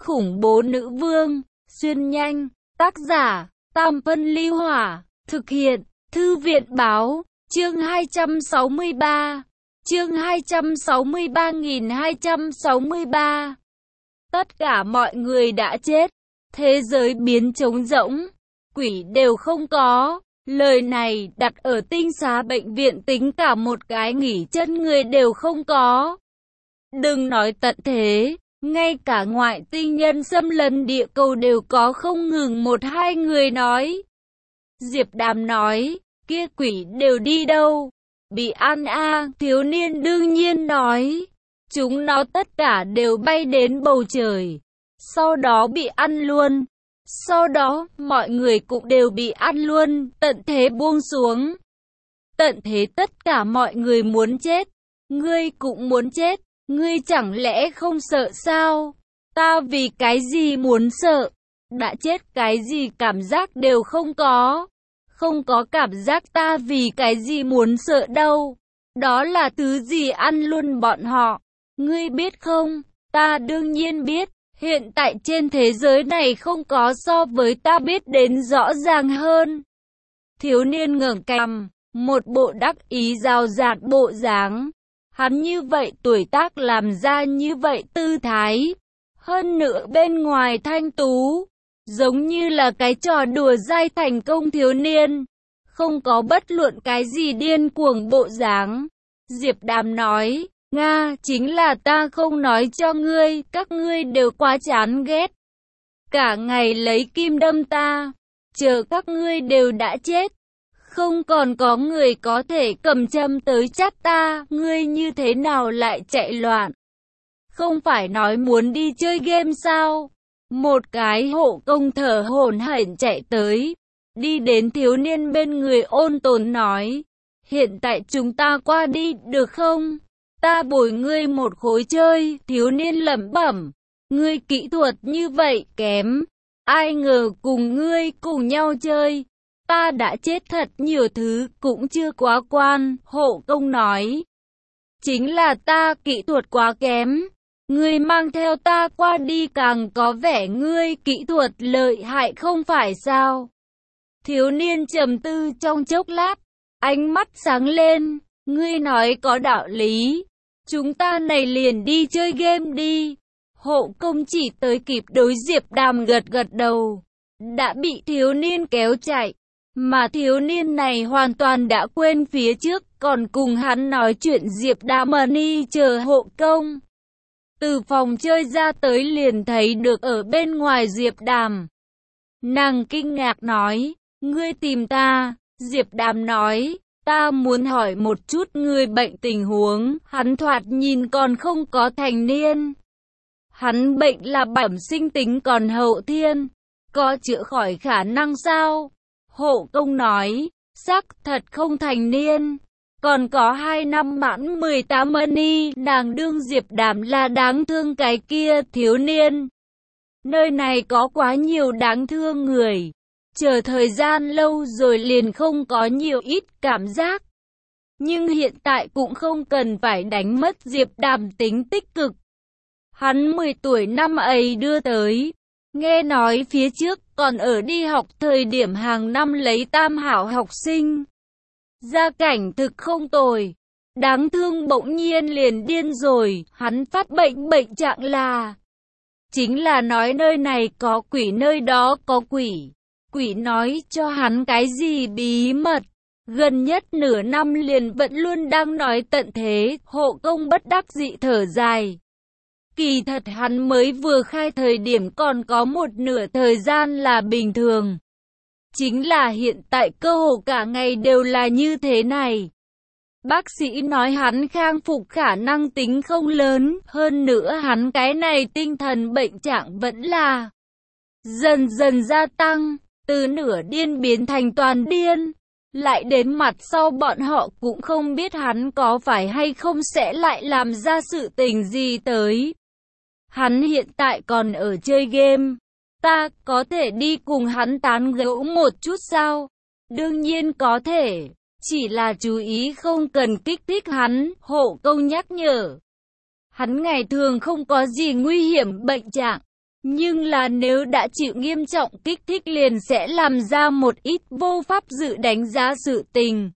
khủng bố nữ vương, xuyên nhanh, tác giả, Tam Phân Ly Hỏa, thực hiện, Thư viện Báo, chương 263, chương 263.263. Tất cả mọi người đã chết, thế giới biến trống rỗng, quỷ đều không có. Lời này đặt ở tinh xá bệnh viện tính cả một cái nghỉ chân người đều không có. Đừng nói tận thế, ngay cả ngoại tinh nhân xâm lấn địa cầu đều có không ngừng một hai người nói. Diệp Đàm nói, kia quỷ đều đi đâu? Bị ăn à, thiếu niên đương nhiên nói. Chúng nó tất cả đều bay đến bầu trời, sau đó bị ăn luôn. Sau đó, mọi người cũng đều bị ăn luôn, tận thế buông xuống. Tận thế tất cả mọi người muốn chết, ngươi cũng muốn chết, ngươi chẳng lẽ không sợ sao? Ta vì cái gì muốn sợ? Đã chết cái gì cảm giác đều không có. Không có cảm giác ta vì cái gì muốn sợ đâu. Đó là thứ gì ăn luôn bọn họ. Ngươi biết không? Ta đương nhiên biết. Hiện tại trên thế giới này không có so với ta biết đến rõ ràng hơn. Thiếu niên ngẩng cằm, một bộ đắc ý rào rạt bộ dáng. Hắn như vậy tuổi tác làm ra như vậy tư thái. Hơn nữa bên ngoài thanh tú, giống như là cái trò đùa dai thành công thiếu niên. Không có bất luận cái gì điên cuồng bộ dáng. Diệp Đàm nói, Nga, chính là ta không nói cho ngươi, các ngươi đều quá chán ghét. Cả ngày lấy kim đâm ta, chờ các ngươi đều đã chết. Không còn có người có thể cầm châm tới chát ta, ngươi như thế nào lại chạy loạn? Không phải nói muốn đi chơi game sao? Một cái hộ công thở hổn hển chạy tới, đi đến thiếu niên bên người ôn tồn nói, hiện tại chúng ta qua đi được không? Ta bồi ngươi một khối chơi, thiếu niên lẩm bẩm, ngươi kỹ thuật như vậy kém, ai ngờ cùng ngươi cùng nhau chơi, ta đã chết thật nhiều thứ cũng chưa quá quan, hộ công nói. Chính là ta kỹ thuật quá kém, ngươi mang theo ta qua đi càng có vẻ ngươi kỹ thuật lợi hại không phải sao? Thiếu niên trầm tư trong chốc lát, ánh mắt sáng lên, ngươi nói có đạo lý. Chúng ta này liền đi chơi game đi. Hộ công chỉ tới kịp đối Diệp Đàm gật gật đầu. Đã bị thiếu niên kéo chạy. Mà thiếu niên này hoàn toàn đã quên phía trước. Còn cùng hắn nói chuyện Diệp Đàm đi chờ hộ công. Từ phòng chơi ra tới liền thấy được ở bên ngoài Diệp Đàm. Nàng kinh ngạc nói, ngươi tìm ta. Diệp Đàm nói, ta muốn hỏi một chút người bệnh tình huống, hắn thoạt nhìn còn không có thành niên. Hắn bệnh là bẩm sinh tính còn hậu thiên, có chữa khỏi khả năng sao? Hộ công nói, xác thật không thành niên, còn có 2 năm mãn 18 ni, nàng đương Diệp Đàm là đáng thương cái kia thiếu niên. Nơi này có quá nhiều đáng thương người. Chờ thời gian lâu rồi liền không có nhiều ít cảm giác. Nhưng hiện tại cũng không cần phải đánh mất Diệp Đàm tính tích cực. Hắn 10 tuổi năm ấy đưa tới. Nghe nói phía trước còn ở đi học thời điểm hàng năm lấy tam hảo học sinh. Gia cảnh thực không tồi. Đáng thương bỗng nhiên liền điên rồi. Hắn phát bệnh trạng là. Chính là nói nơi này có quỷ nơi đó có quỷ. Quỷ nói cho hắn cái gì bí mật. Gần nhất nửa năm liền vẫn luôn đang nói tận thế. Hộ công bất đắc dĩ thở dài. Kỳ thật hắn mới vừa khai thời điểm còn có một nửa thời gian là bình thường. Chính là hiện tại cơ hồ cả ngày đều là như thế này. Bác sĩ nói hắn khang phục khả năng tính không lớn. Hơn nữa hắn cái này tinh thần bệnh trạng vẫn là dần dần gia tăng. Từ nửa điên biến thành toàn điên. Lại đến mặt sau bọn họ cũng không biết hắn có phải hay không sẽ lại làm ra sự tình gì tới. Hắn hiện tại còn ở chơi game. Ta có thể đi cùng hắn tán gẫu một chút sao? Đương nhiên có thể. Chỉ là chú ý không cần kích thích hắn, hộ công nhắc nhở. Hắn ngày thường không có gì nguy hiểm bệnh trạng. Nhưng là nếu đã chịu nghiêm trọng kích thích liền sẽ làm ra một ít vô pháp dự đánh giá sự tình.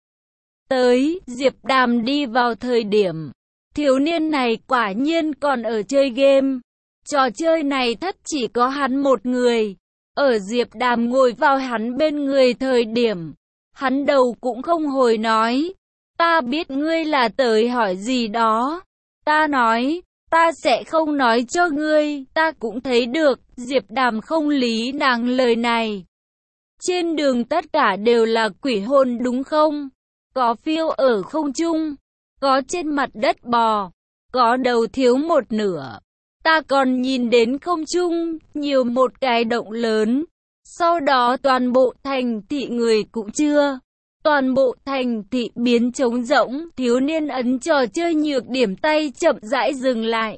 Tới, Diệp Đàm đi vào thời điểm, thiếu niên này quả nhiên còn ở chơi game. Trò chơi này thất chỉ có hắn một người. Ở Diệp Đàm ngồi vào hắn bên người thời điểm, hắn đầu cũng không hồi nói. Ta biết ngươi là tới hỏi gì đó. Ta nói, ta sẽ không nói cho ngươi. Ta cũng thấy được, Diệp Đàm không lý nàng lời này. Trên đường tất cả đều là quỷ hồn đúng không? Có phiêu ở không trung, có trên mặt đất bò, có đầu thiếu một nửa. Ta còn nhìn đến không trung, nhiều một cái động lớn. Sau đó toàn bộ thành thị người cũng chưa. Toàn bộ thành thị biến trống rỗng, thiếu niên ấn trò chơi nhược điểm tay chậm rãi dừng lại.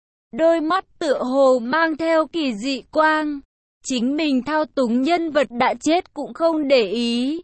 Đôi mắt tựa hồ mang theo kỳ dị quang. Chính mình thao túng nhân vật đã chết cũng không để ý.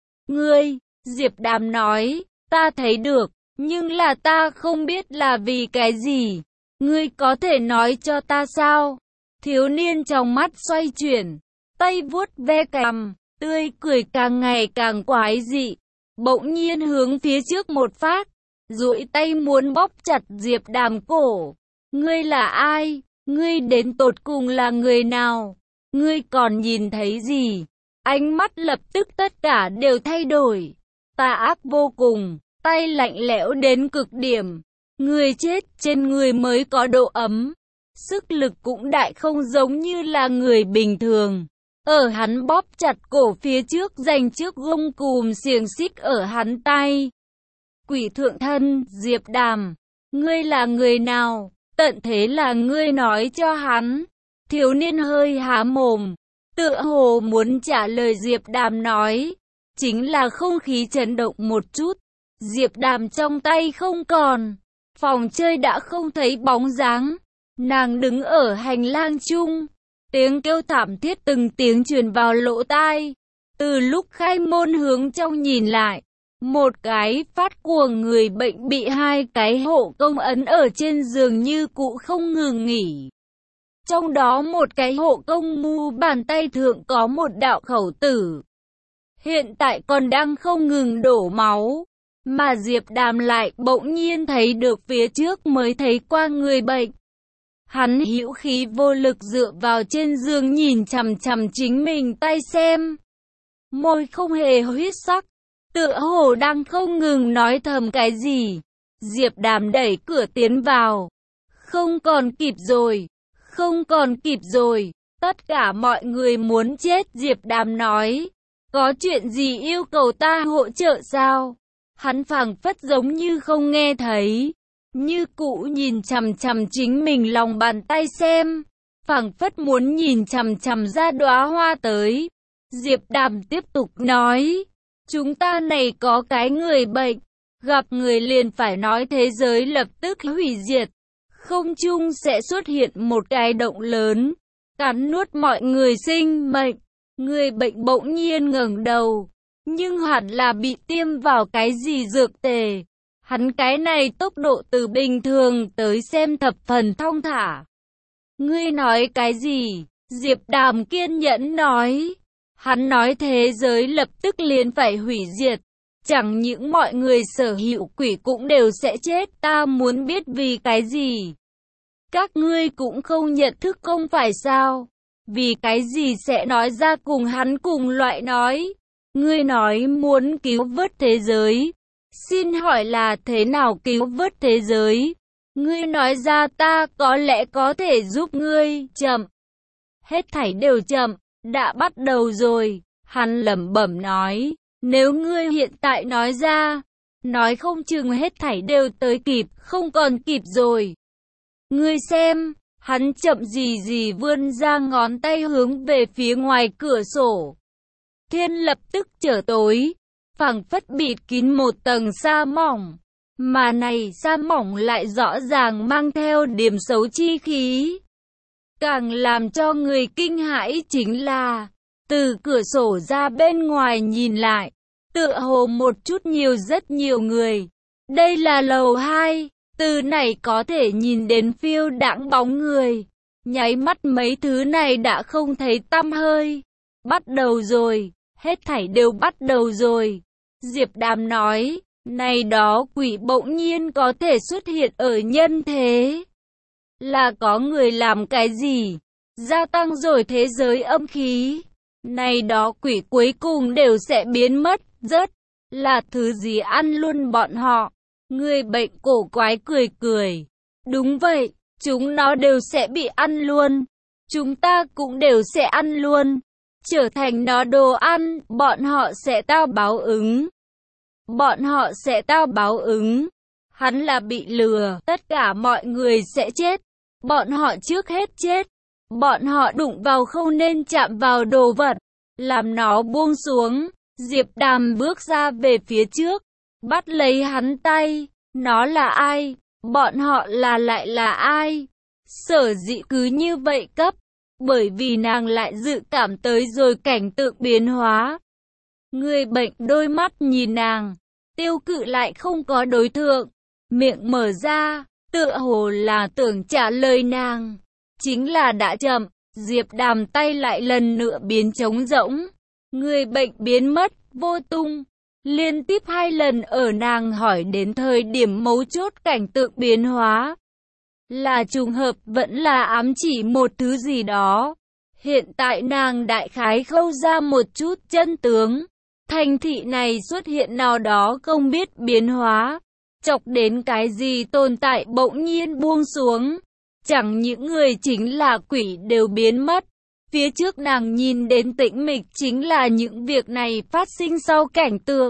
Ngươi, Diệp Đàm nói, ta thấy được, nhưng là ta không biết là vì cái gì. Ngươi có thể nói cho ta sao? Thiếu niên trong mắt xoay chuyển, tay vuốt ve cằm, tươi cười càng ngày càng quái dị. Bỗng nhiên hướng phía trước một phát, duỗi tay muốn bóp chặt Diệp Đàm cổ. Ngươi là ai? Ngươi đến tột cùng là người nào? Ngươi còn nhìn thấy gì? Ánh mắt lập tức tất cả đều thay đổi. Tà ác vô cùng, tay lạnh lẽo đến cực điểm. Người chết trên người mới có độ ấm. Sức lực cũng đại không giống như là người bình thường. Ở hắn bóp chặt cổ phía trước dành trước gông cùm xiềng xích ở hắn tay. Quỷ thượng thân, Diệp Đàm, ngươi là người nào? Tận thế là ngươi nói cho hắn. Thiếu niên hơi há mồm, tựa hồ muốn trả lời Diệp Đàm nói. Chính là không khí chấn động một chút. Diệp Đàm trong tay không còn. Phòng chơi đã không thấy bóng dáng. Nàng đứng ở hành lang chung. Tiếng kêu thảm thiết từng tiếng truyền vào lỗ tai. Từ lúc khai môn hướng trong nhìn lại, một cái phát cuồng người bệnh bị hai cái hộ công ấn ở trên giường như cũ không ngừng nghỉ. Trong đó một cái hộ công mu bàn tay thượng có một đạo khẩu tử. Hiện tại còn đang không ngừng đổ máu. Mà Diệp Đàm lại bỗng nhiên thấy được phía trước mới thấy qua người bệnh. Hắn hữu khí vô lực dựa vào trên giường nhìn chằm chằm chính mình tay xem. Môi không hề huyết sắc, tựa hồ đang không ngừng nói thầm cái gì. Diệp Đàm đẩy cửa tiến vào. Không còn kịp rồi, không còn kịp rồi, tất cả mọi người muốn chết. Diệp Đàm nói, có chuyện gì yêu cầu ta hỗ trợ sao? Hắn phảng phất giống như không nghe thấy, như cũ nhìn chằm chằm chính mình lòng bàn tay xem, phảng phất muốn nhìn chằm chằm ra đóa hoa tới. Diệp Đàm tiếp tục nói, chúng ta này có cái người bệnh, gặp người liền phải nói thế giới lập tức hủy diệt, không trung sẽ xuất hiện một cái động lớn, cắn nuốt mọi người sinh mệnh. Người bệnh bỗng nhiên ngẩng đầu, nhưng hẳn là bị tiêm vào cái gì dược tề. Hắn cái này tốc độ từ bình thường tới xem thập phần thong thả. Ngươi nói cái gì? Diệp Đàm kiên nhẫn nói. Hắn nói thế giới lập tức liền phải hủy diệt. Chẳng những mọi người sở hữu quỷ cũng đều sẽ chết. Ta muốn biết vì cái gì? Các ngươi cũng không nhận thức không phải sao? Vì cái gì sẽ nói ra cùng hắn cùng loại nói? Ngươi nói muốn cứu vớt thế giới. Xin hỏi là thế nào cứu vớt thế giới? Ngươi nói ra ta có lẽ có thể giúp ngươi. Chậm. Hết thảy đều chậm. Đã bắt đầu rồi. Hắn lẩm bẩm nói. Nếu ngươi hiện tại nói ra, nói không chừng hết thảy đều tới kịp, không còn kịp rồi. Ngươi xem. Hắn chậm gì gì vươn ra ngón tay hướng về phía ngoài cửa sổ. Thiên lập tức trở tối, phảng phất bịt kín một tầng sa mỏng. Mà này sa mỏng lại rõ ràng mang theo điểm xấu chi khí. Càng làm cho người kinh hãi chính là, từ cửa sổ ra bên ngoài nhìn lại, tựa hồ một chút nhiều rất nhiều người. Đây là lầu 2. Từ này có thể nhìn đến phiêu đãng bóng người. Nháy mắt mấy thứ này đã không thấy tăm hơi. Bắt đầu rồi, hết thảy đều bắt đầu rồi. Diệp Đàm nói, này đó quỷ bỗng nhiên có thể xuất hiện ở nhân thế. Là có người làm cái gì? Gia tăng rồi thế giới âm khí. Này đó quỷ cuối cùng đều sẽ biến mất, rớt. Là thứ gì ăn luôn bọn họ? Người bệnh cổ quái cười cười. Đúng vậy, chúng nó đều sẽ bị ăn luôn. Chúng ta cũng đều sẽ ăn luôn. Trở thành nó đồ ăn, bọn họ sẽ tao báo ứng. Bọn họ sẽ tao báo ứng. Hắn là bị lừa, tất cả mọi người sẽ chết. Bọn họ trước hết chết. Bọn họ đụng vào không nên chạm vào đồ vật. Làm nó buông xuống. Diệp Đàm bước ra về phía trước. Bắt lấy hắn tay. Nó là ai? Bọn họ lại là ai? Sở dĩ cứ như vậy cấp. Bởi vì nàng lại dự cảm tới rồi cảnh tượng biến hóa. Người bệnh đôi mắt nhìn nàng. Tiêu Cự lại không có đối tượng. Miệng mở ra. Tựa hồ là tưởng trả lời nàng. Chính là đã chậm. Diệp Đàm tay lại lần nữa biến trống rỗng. Người bệnh biến mất, vô tung. Liên tiếp 2 lần ở nàng hỏi đến thời điểm mấu chốt cảnh tượng biến hóa. Là trùng hợp vẫn là ám chỉ một thứ gì đó. Hiện tại nàng đại khái khâu ra một chút chân tướng. Thành thị này xuất hiện nào đó không biết biến hóa. Chọc đến cái gì tồn tại bỗng nhiên buông xuống. Chẳng những người chính là quỷ đều biến mất. Phía trước nàng nhìn đến tĩnh mịch chính là những việc này phát sinh sau cảnh tượng.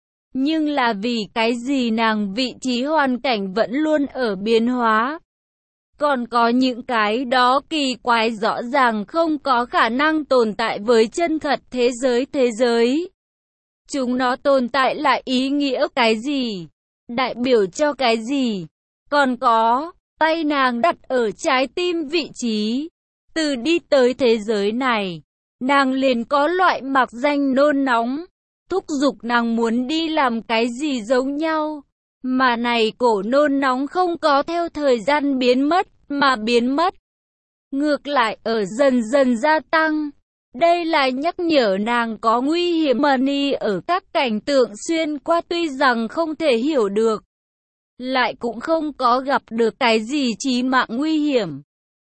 Nhưng là vì cái gì nàng vị trí hoàn cảnh vẫn luôn ở biến hóa. Còn có những cái đó kỳ quái rõ ràng không có khả năng tồn tại với chân thật thế giới. Chúng nó tồn tại lại ý nghĩa cái gì? Đại biểu cho cái gì? Còn có, tay nàng đặt ở trái tim vị trí. Từ đi tới thế giới này, nàng liền có loại mạc danh nôn nóng. Thúc giục nàng muốn đi làm cái gì giống nhau. Mà này cổ nôn nóng không có theo thời gian biến mất, mà biến mất. Ngược lại ở dần dần gia tăng. Đây là nhắc nhở nàng có nguy hiểm mani ở các cảnh tượng xuyên qua tuy rằng không thể hiểu được. Lại cũng không có gặp được cái gì chí mạng nguy hiểm.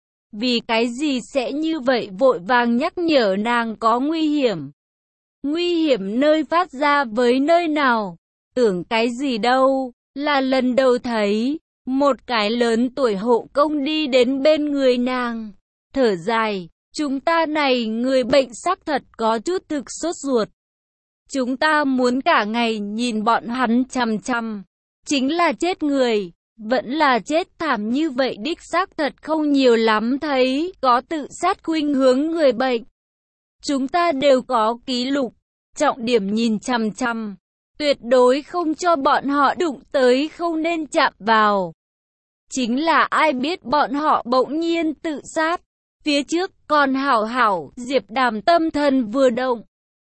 Vì cái gì sẽ như vậy vội vàng nhắc nhở nàng có nguy hiểm. Nguy hiểm nơi phát ra với nơi nào? Tưởng cái gì đâu, là lần đầu thấy. Một cái lớn tuổi hộ công đi đến bên người nàng. Thở dài, chúng ta này người bệnh xác thật có chút thực sốt ruột. Chúng ta muốn cả ngày nhìn bọn hắn chằm chằm. Chính là chết người, vẫn là chết thảm như vậy đích xác thật không nhiều lắm thấy có tự sát khuynh hướng người bệnh. Chúng ta đều có ký lục, trọng điểm nhìn chằm chằm. Tuyệt đối không cho bọn họ đụng tới không nên chạm vào. Chính là ai biết bọn họ bỗng nhiên tự sát. Phía trước còn hảo, Diệp Đàm tâm thần vừa động.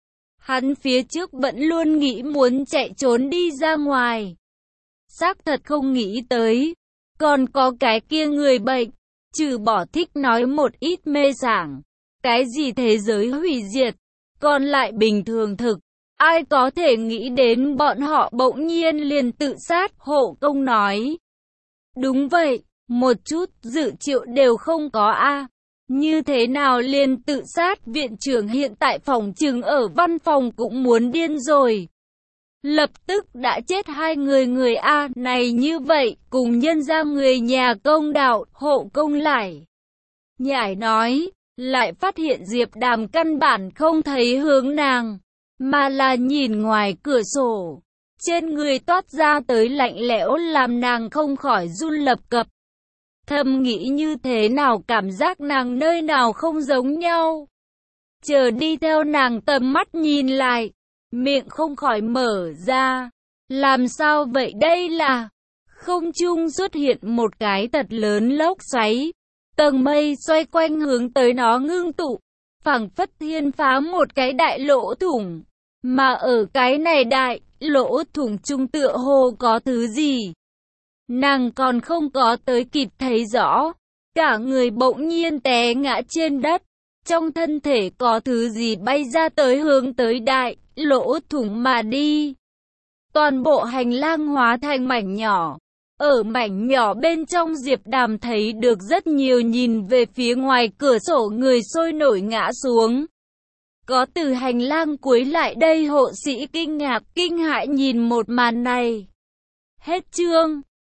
Hắn phía trước vẫn luôn nghĩ muốn chạy trốn đi ra ngoài. Xác thật không nghĩ tới. Còn có cái kia người bệnh, trừ bỏ thích nói một ít mê sảng. Cái gì thế giới hủy diệt, còn lại bình thường thực. Ai có thể nghĩ đến bọn họ bỗng nhiên liền tự sát, hộ công nói. Đúng vậy, một chút dự triệu đều không có a. Như thế nào liền tự sát? Viện trưởng hiện tại phòng trừng ở văn phòng cũng muốn điên rồi. Lập tức đã chết 2 người a. Này như vậy, cùng nhân ra người nhà công đạo, hộ công lại. Nhảy nói, lại phát hiện Diệp Đàm căn bản không thấy hướng nàng, mà là nhìn ngoài cửa sổ. Trên người toát ra tới lạnh lẽo làm nàng không khỏi run lập cập. Thầm nghĩ như thế nào cảm giác nàng nơi nào không giống nhau. Chờ đi theo nàng tầm mắt nhìn lại, miệng không khỏi mở ra. Làm sao vậy đây là? Không trung xuất hiện một cái thật lớn lốc xoáy. Tầng mây xoay quanh hướng tới nó ngưng tụ. Phảng phất thiên phá một cái đại lỗ thủng. Mà ở cái này đại lỗ thủng trung tựa hồ có thứ gì. Nàng còn không có tới kịp thấy rõ. Cả người bỗng nhiên té ngã trên đất. Trong thân thể có thứ gì bay ra tới hướng tới đại lỗ thủng mà đi. Toàn bộ hành lang hóa thành mảnh nhỏ. Ở mảnh nhỏ bên trong Diệp Đàm thấy được rất nhiều nhìn về phía ngoài cửa sổ người sôi nổi ngã xuống. Có từ hành lang cuối lại đây hộ sĩ kinh ngạc kinh hãi nhìn một màn này. Hết chương.